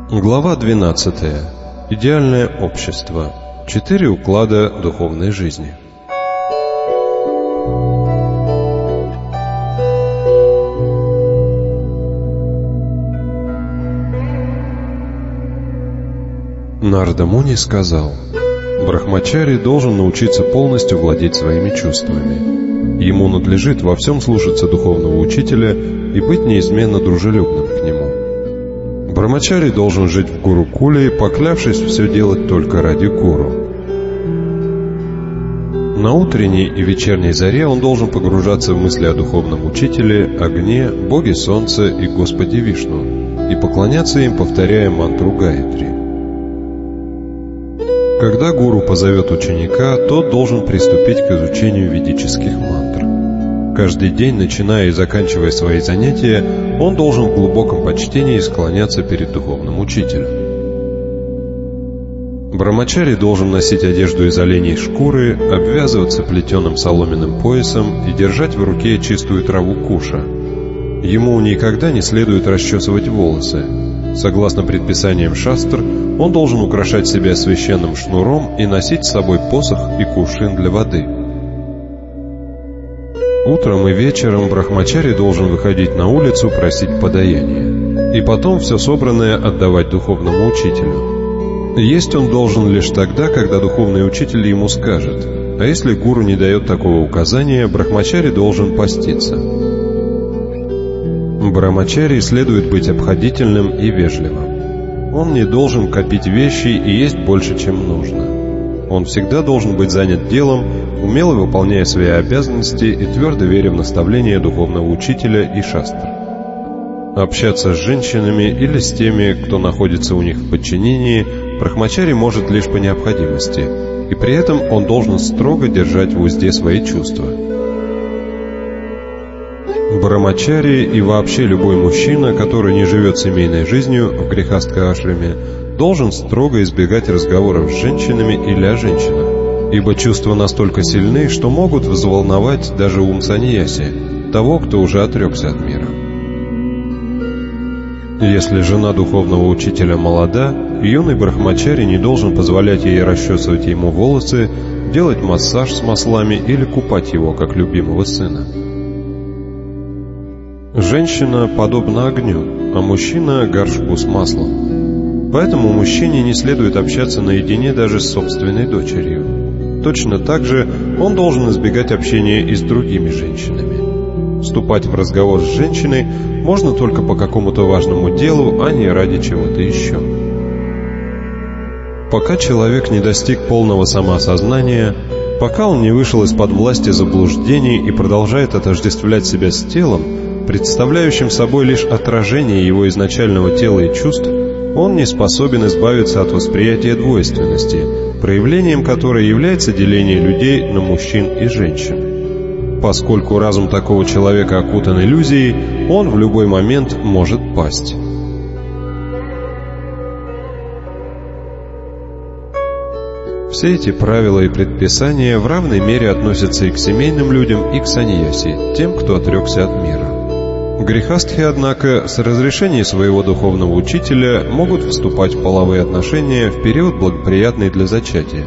Глава 12. Идеальное общество. 4 уклада духовной жизни. Нарада Муни сказал: Брахмачари должен научиться полностью владеть своими чувствами. Ему надлежит во всем слушаться духовного учителя и быть неизменно дружелюбным к нему. Брахмачари должен жить в гурукуле, поклявшись все делать только ради гуру. На утренней и вечерней заре он должен погружаться в мысли о духовном учителе, огне, боге солнца и Господе Вишну и поклоняться им, повторяя мантру Гаятри. Когда гуру позовет ученика, тот должен приступить к изучению ведических мантр. Каждый день, начиная и заканчивая свои занятия, он должен в глубоком почтении склоняться перед духовным учителем. Брахмачари должен носить одежду из оленей шкуры, обвязываться плетеным соломенным поясом и держать в руке чистую траву куша. Ему никогда не следует расчесывать волосы. Согласно предписаниям шастр, он должен украшать себя священным шнуром и носить с собой посох и кувшин для воды. Утром и вечером брахмачари должен выходить на улицу просить подаяние, и потом все собранное отдавать духовному учителю. Есть он должен лишь тогда, когда духовный учитель ему скажет, а если гуру не дает такого указания, брахмачари должен поститься. Брахмачари следует быть обходительным и вежливым. Он не должен копить вещи и есть больше, чем нужно. Он всегда должен быть занят делом, умело выполняя свои обязанности и твердо веря в наставления духовного учителя и шастр. Общаться с женщинами или с теми, кто находится у них в подчинении, брахмачари может лишь по необходимости, и при этом он должен строго держать в узде свои чувства. Брахмачари и вообще любой мужчина, который не живет семейной жизнью в грехастха-ашраме, должен строго избегать разговоров с женщинами или о женщинах, ибо чувства настолько сильны, что могут взволновать даже ум саньяси, того, кто уже отрекся от мира. Если жена духовного учителя молода, юный брахмачари не должен позволять ей расчесывать ему волосы, делать массаж с маслами или купать его, как любимого сына. Женщина подобна огню, а мужчина – горшку с маслом. Поэтому мужчине не следует общаться наедине даже с собственной дочерью. Точно так же он должен избегать общения и с другими женщинами. Вступать в разговор с женщиной можно только по какому-то важному делу, а не ради чего-то еще. Пока человек не достиг полного самоосознания, пока он не вышел из-под власти заблуждений и продолжает отождествлять себя с телом, представляющим собой лишь отражение его изначального тела и чувств, он не способен избавиться от восприятия двойственности, проявлением которой является деление людей на мужчин и женщин. Поскольку разум такого человека окутан иллюзией, он в любой момент может пасть. Все эти правила и предписания в равной мере относятся и к семейным людям, и к саньяси, тем, кто отрекся от мира. Грехастхи, однако, с разрешения своего духовного учителя могут вступать в половые отношения в период, благоприятный для зачатия.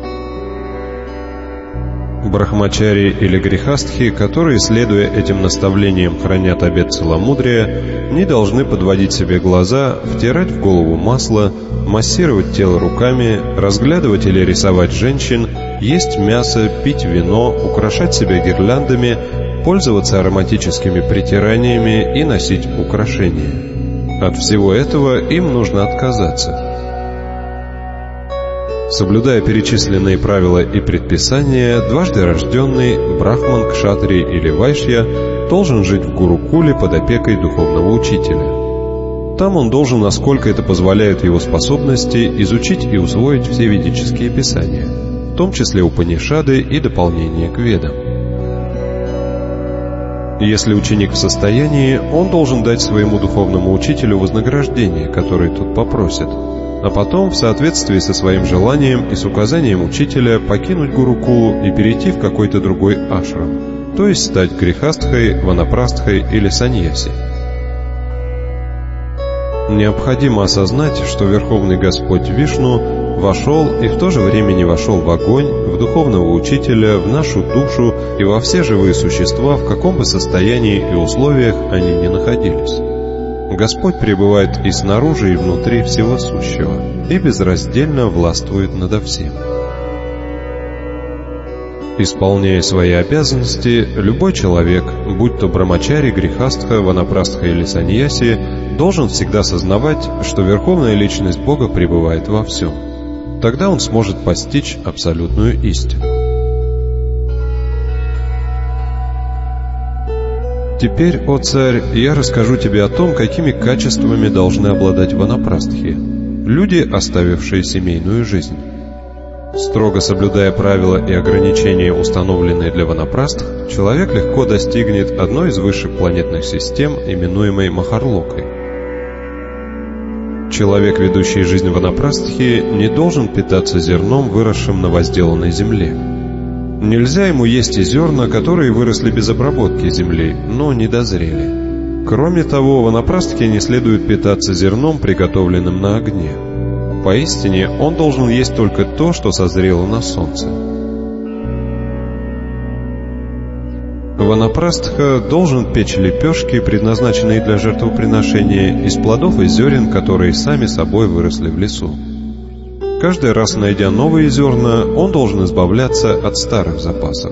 Брахмачари или грехастхи, которые, следуя этим наставлениям, хранят обет целомудрия, не должны подводить себе глаза, втирать в голову масло, массировать тело руками, разглядывать или рисовать женщин, есть мясо, пить вино, украшать себя гирляндами, пользоваться ароматическими притираниями и носить украшения. От всего этого им нужно отказаться. Соблюдая перечисленные правила и предписания, дважды рожденный брахман, кшатри или вайшья должен жить в гурукуле под опекой духовного учителя. Там он должен, насколько это позволяют его способности, изучить и усвоить все ведические писания, в том числе Упанишады и дополнения к Ведам. Если ученик в состоянии, он должен дать своему духовному учителю вознаграждение, которое тот попросит, а потом, в соответствии со своим желанием и с указанием учителя, покинуть гурукулу и перейти в какой-то другой ашрам, то есть стать грехастхой, ванапрастхой или саньяси. Необходимо осознать, что Верховный Господь Вишну вошел и в то же время не вошел в огонь, в духовного учителя, в нашу душу и во все живые существа, в каком бы состоянии и условиях они ни находились. Господь пребывает и снаружи, и внутри всего сущего, и безраздельно властвует надо всем. Исполняя свои обязанности, любой человек, будь то брамачари, грихастха, ванапрастха или саньяси, должен всегда сознавать, что Верховная Личность Бога пребывает во всем. Тогда он сможет постичь абсолютную истину. Теперь, о царь, я расскажу тебе о том, какими качествами должны обладать ванапрастхи, люди, оставившие семейную жизнь. Строго соблюдая правила и ограничения, установленные для ванапрастх, человек легко достигнет одной из высших планетных систем, именуемой Махарлокой. Человек, ведущий жизнь ванапрастхи, не должен питаться зерном, выросшим на возделанной земле. Нельзя ему есть и зерна, которые выросли без обработки земли, но не дозрели. Кроме того, ванапрастхе не следует питаться зерном, приготовленным на огне. Поистине, он должен есть только то, что созрело на солнце. Ванапрастха должен печь лепешки, предназначенные для жертвоприношения, из плодов и зерен, которые сами собой выросли в лесу. Каждый раз, найдя новые зерна, он должен избавляться от старых запасов.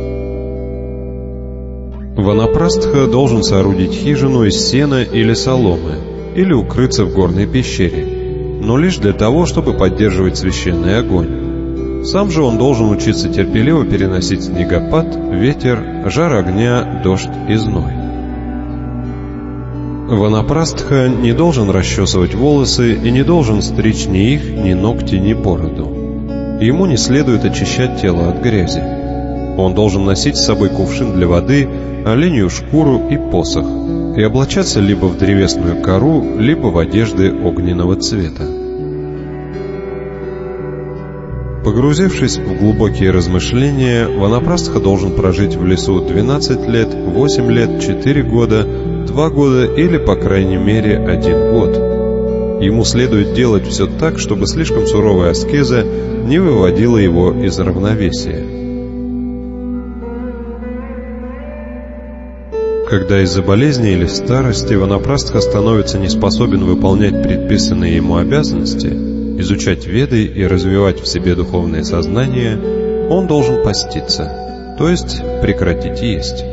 Ванапрастха должен соорудить хижину из сена или соломы, или укрыться в горной пещере, но лишь для того, чтобы поддерживать священный огонь. Сам же он должен учиться терпеливо переносить снегопад, ветер, жар огня, дождь и зной. Ванапрастха не должен расчесывать волосы и не должен стричь ни их, ни ногти, ни бороду. Ему не следует очищать тело от грязи. Он должен носить с собой кувшин для воды, оленью шкуру и посох, и облачаться либо в древесную кору, либо в одежды огненного цвета. Погрузившись в глубокие размышления, ванапрастха должен прожить в лесу 12 лет, 8 лет, 4 года, 2 года или, по крайней мере, 1 год. Ему следует делать все так, чтобы слишком суровая аскеза не выводила его из равновесия. Когда из-за болезни или старости ванапрастха становится не способен выполнять предписанные ему обязанности, изучать веды и развивать в себе духовное сознание, он должен поститься, то есть прекратить есть.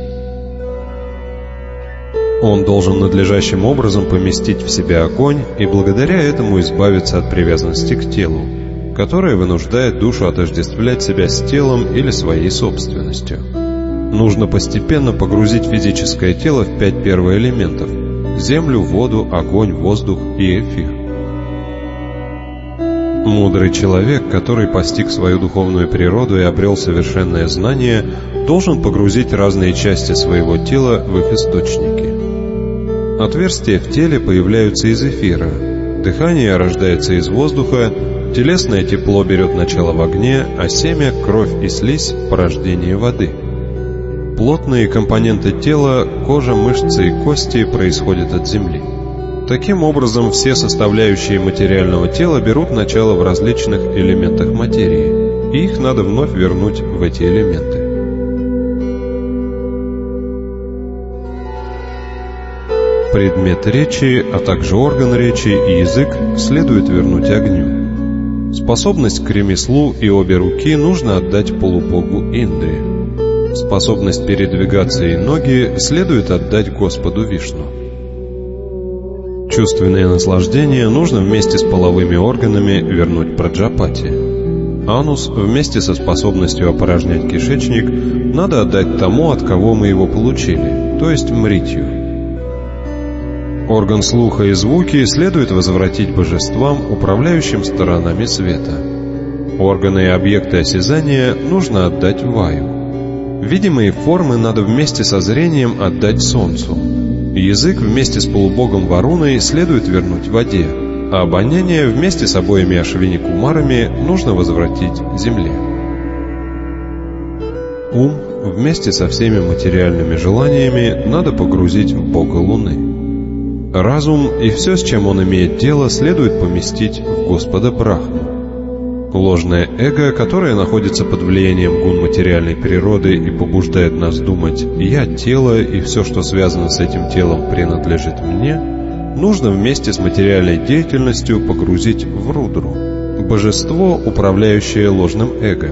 Он должен надлежащим образом поместить в себя огонь и благодаря этому избавиться от привязанности к телу, которая вынуждает душу отождествлять себя с телом или своей собственностью. Нужно постепенно погрузить физическое тело в 5 первоэлементов – землю, воду, огонь, воздух и эфир. Мудрый человек, который постиг свою духовную природу и обрел совершенное знание, должен погрузить разные части своего тела в их источники. Отверстия в теле появляются из эфира, дыхание рождается из воздуха, телесное тепло берет начало в огне, а семя, кровь и слизь – порождение воды. Плотные компоненты тела, кожа, мышцы и кости происходят от земли. Таким образом, все составляющие материального тела берут начало в различных элементах материи, и их надо вновь вернуть в эти элементы. Предмет речи, а также орган речи и язык следует вернуть огню. Способность к ремеслу и обе руки нужно отдать полубогу Индре. Способность передвигаться и ноги следует отдать Господу Вишну. Чувственное наслаждение нужно вместе с половыми органами вернуть Праджапати. Анус вместе со способностью опорожнять кишечник надо отдать тому, от кого мы его получили, то есть Мритью. Орган слуха и звуки следует возвратить божествам, управляющим сторонами света. Органы и объекты осязания нужно отдать Ваю. Видимые формы надо вместе со зрением отдать солнцу. Язык вместе с полубогом Варуной следует вернуть воде, а обоняние вместе с обоими Ашвини-Кумарами нужно возвратить земле. Ум вместе со всеми материальными желаниями надо погрузить в бога Луны. Разум и все, с чем он имеет дело, следует поместить в Господа Брахму. Ложное эго, которое находится под влиянием гун материальной природы и побуждает нас думать «я тело, и все, что связано с этим телом, принадлежит мне», нужно вместе с материальной деятельностью погрузить в Рудру, божество, управляющее ложным эго.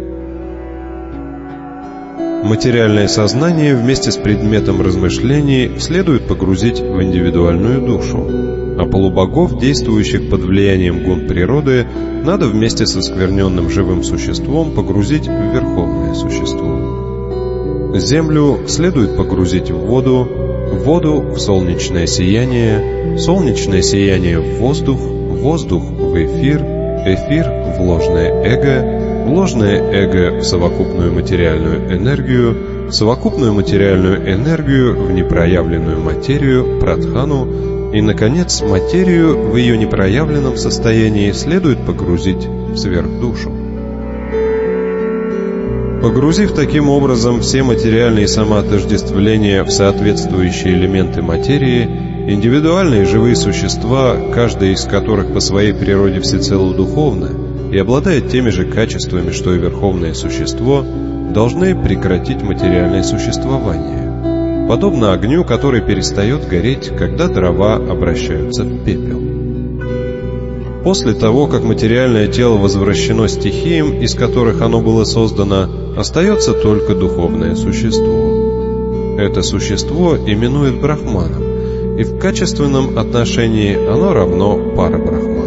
Материальное сознание вместе с предметом размышлений следует погрузить в индивидуальную душу, а полубогов, действующих под влиянием гун природы, надо вместе со оскверненным живым существом погрузить в верховное существо. Землю следует погрузить в воду в солнечное сияние в воздух, воздух в эфир в ложное эго в совокупную материальную энергию в непроявленную материю, прадхану, и, наконец, материю в ее непроявленном состоянии следует погрузить в сверхдушу. Погрузив таким образом все материальные самоотождествления в соответствующие элементы материи, индивидуальные живые существа, каждая из которых по своей природе всецело духовна и обладает теми же качествами, что и верховное существо, должны прекратить материальное существование, подобно огню, который перестает гореть, когда дрова обращаются в пепел. После того, как материальное тело возвращено стихиям, из которых оно было создано, остается только духовное существо. Это существо именуют Брахманом, и в качественном отношении оно равно Парабрахману.